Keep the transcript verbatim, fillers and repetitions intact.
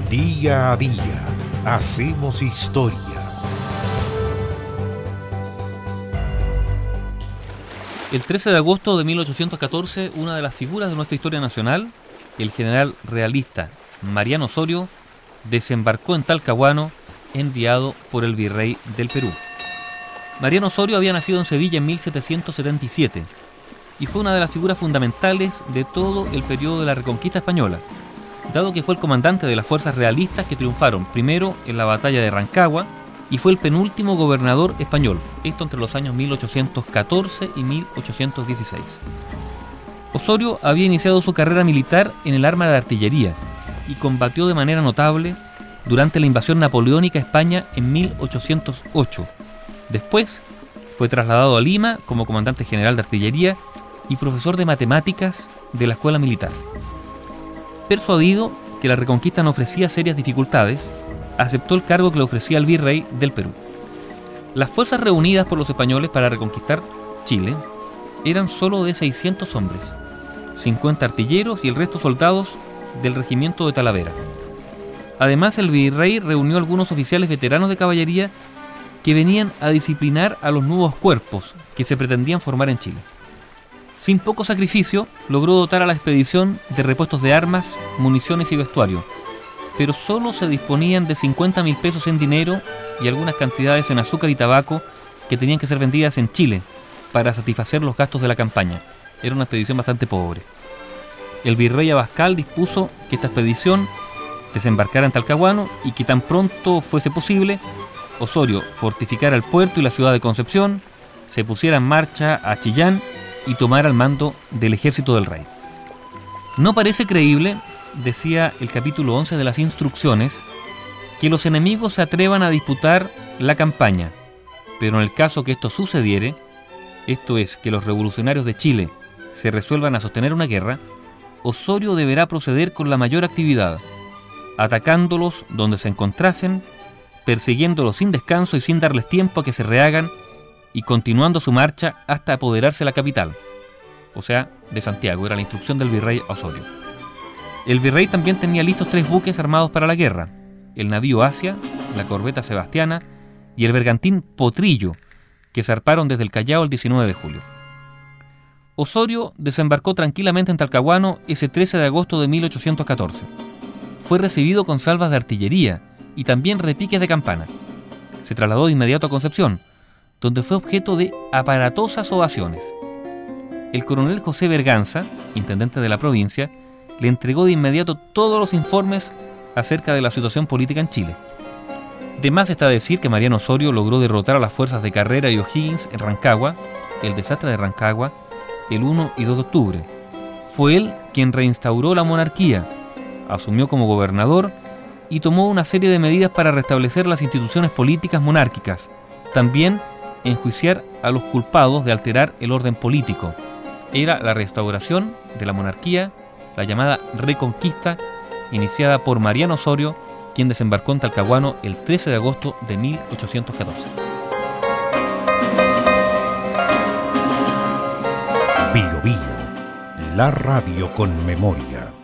Día a día hacemos historia. El trece de agosto de mil ochocientos catorce, una de las figuras de nuestra historia nacional, el general realista Mariano Osorio, desembarcó en Talcahuano, enviado por el virrey del Perú. Mariano Osorio había nacido en Sevilla en mil setecientos setenta y siete y fue una de las figuras fundamentales de todo el periodo de la Reconquista Española, dado que fue el comandante de las fuerzas realistas que triunfaron primero en la batalla de Rancagua y fue el penúltimo gobernador español, esto entre los años mil ochocientos catorce y mil ochocientos dieciséis. Osorio había iniciado su carrera militar en el arma de artillería y combatió de manera notable durante la invasión napoleónica a España en mil ochocientos ocho. Después fue trasladado a Lima como comandante general de artillería y profesor de matemáticas de la escuela militar. Persuadido que la Reconquista no ofrecía serias dificultades, aceptó el cargo que le ofrecía el virrey del Perú. Las fuerzas reunidas por los españoles para reconquistar Chile eran solo de seiscientos hombres, cincuenta artilleros y el resto soldados del regimiento de Talavera. Además, el virrey reunió a algunos oficiales veteranos de caballería que venían a disciplinar a los nuevos cuerpos que se pretendían formar en Chile. Sin poco sacrificio, logró dotar a la expedición de repuestos de armas, municiones y vestuario, pero solo se disponían de cincuenta mil pesos en dinero y algunas cantidades en azúcar y tabaco que tenían que ser vendidas en Chile para satisfacer los gastos de la campaña. Era una expedición bastante pobre. El virrey Abascal dispuso que esta expedición desembarcara en Talcahuano y que tan pronto fuese posible, Osorio fortificara el puerto y la ciudad de Concepción, se pusiera en marcha a Chillán y tomara el mando del ejército del rey. No parece creíble, decía el capítulo once de las instrucciones, que los enemigos se atrevan a disputar la campaña, pero en el caso que esto sucediere, esto es, que los revolucionarios de Chile se resuelvan a sostener una guerra, Osorio deberá proceder con la mayor actividad, atacándolos donde se encontrasen, persiguiéndolos sin descanso y sin darles tiempo a que se rehagan y continuando su marcha hasta apoderarse de la capital, o sea, de Santiago. Era la instrucción del virrey Osorio. El virrey también tenía listos tres buques armados para la guerra: el navío Asia, la corbeta Sebastiana y el bergantín Potrillo, que zarparon desde el Callao el diecinueve de julio. Osorio desembarcó tranquilamente en Talcahuano ese trece de agosto de mil ochocientos catorce. Fue recibido con salvas de artillería y también repiques de campana. Se trasladó de inmediato a Concepción, donde fue objeto de aparatosas ovaciones. El coronel José Berganza, intendente de la provincia, le entregó de inmediato todos los informes acerca de la situación política en Chile. De más está decir que Mariano Osorio logró derrotar a las fuerzas de Carrera y O'Higgins en Rancagua, el desastre de Rancagua, el uno y dos de octubre. Fue él quien reinstauró la monarquía, asumió como gobernador y tomó una serie de medidas para restablecer las instituciones políticas monárquicas. También enjuiciar a los culpados de alterar el orden político. Era la restauración de la monarquía, la llamada Reconquista, iniciada por Mariano Osorio, quien desembarcó en Talcahuano el trece de agosto de mil ochocientos catorce. Bio Bio, la radio con memoria.